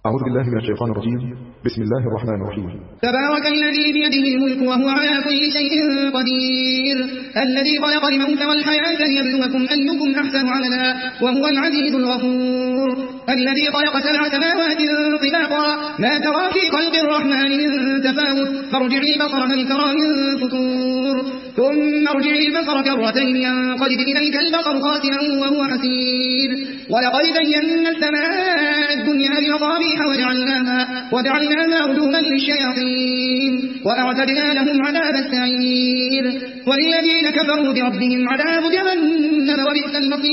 أعوذ بالله من الشيطان الرجيم. بسم الله الرحمن الرحيم. تبارك الذي بيده الملك وهو على كل شيء قدير، الذي خلق الموت والحياة ليبلوكم أيكم أحسن عملا وهو العزيز الغفور، الذي خلق 7 سماوات طباقا ما ترى في خلق الرحمن من تفاوت، فارجع البصر هل ترى من فطور، ثم ارجع البصر كرتين ينقلب إليك البصر خاسئا وهو حسير، ولقد زينا السماء الدنيا بمصابيح وجعلناها رجوما للشياطين وأعتدنا لهم عذاب السعير، والذين كفروا بربهم عذاب جهنم وبئس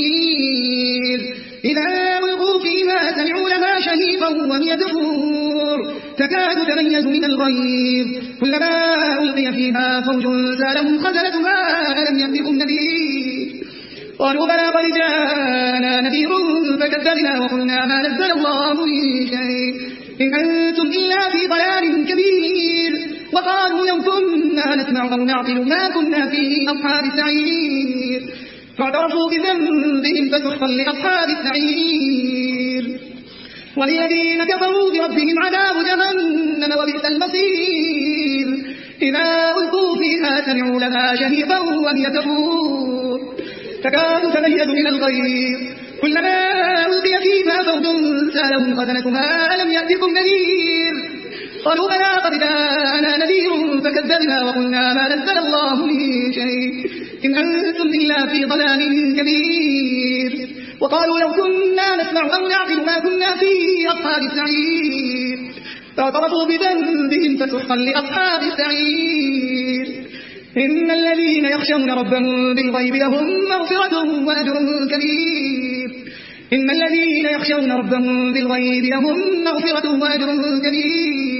المصير، إذا ألقوا فيها سمعوا لها شهيقا وهي تفور تكاد تميز من الغيظ، كلما ألقي فيها فوج سألهم خزنتها ألم يأتكم نذير، قالوا بلى قد جاءنا نذير فكذبنا وقلنا ما نزل الله من شيء إن أنتم إلا في ضلال كبير، وقالوا لو كنا نسمع أو نعقل ما كنا في أصحاب السعير، فاعترفوا بذنبهم فسحقا لأصحاب السعير، والذين كفروا بربهم عذاب جهنم وبئس المصير، إذا ألقوا فيها سمعوا لها شهيقا وهي تفور تكاد تميز من الغيظ، كلما ألقي فيها فوج سألهم خزنتها ألم يأتكم نذير، قالوا بلى قد جاءنا نذير فكذبنا وقلنا ما نزل الله من شيء إن أنتم إلا في ضلال كبير، وقالوا لو كنا نسمع أو نعقل ما كنا في أصحاب السعير، فاعترفوا بذنبهم فسحقا لأصحاب السعير، إن الذين يخشون ربهم بالغيب لهم مغفرة وأجر كبير، إن الذين يخشون ربهم بالغيب لهم مغفرة وأجر كبير.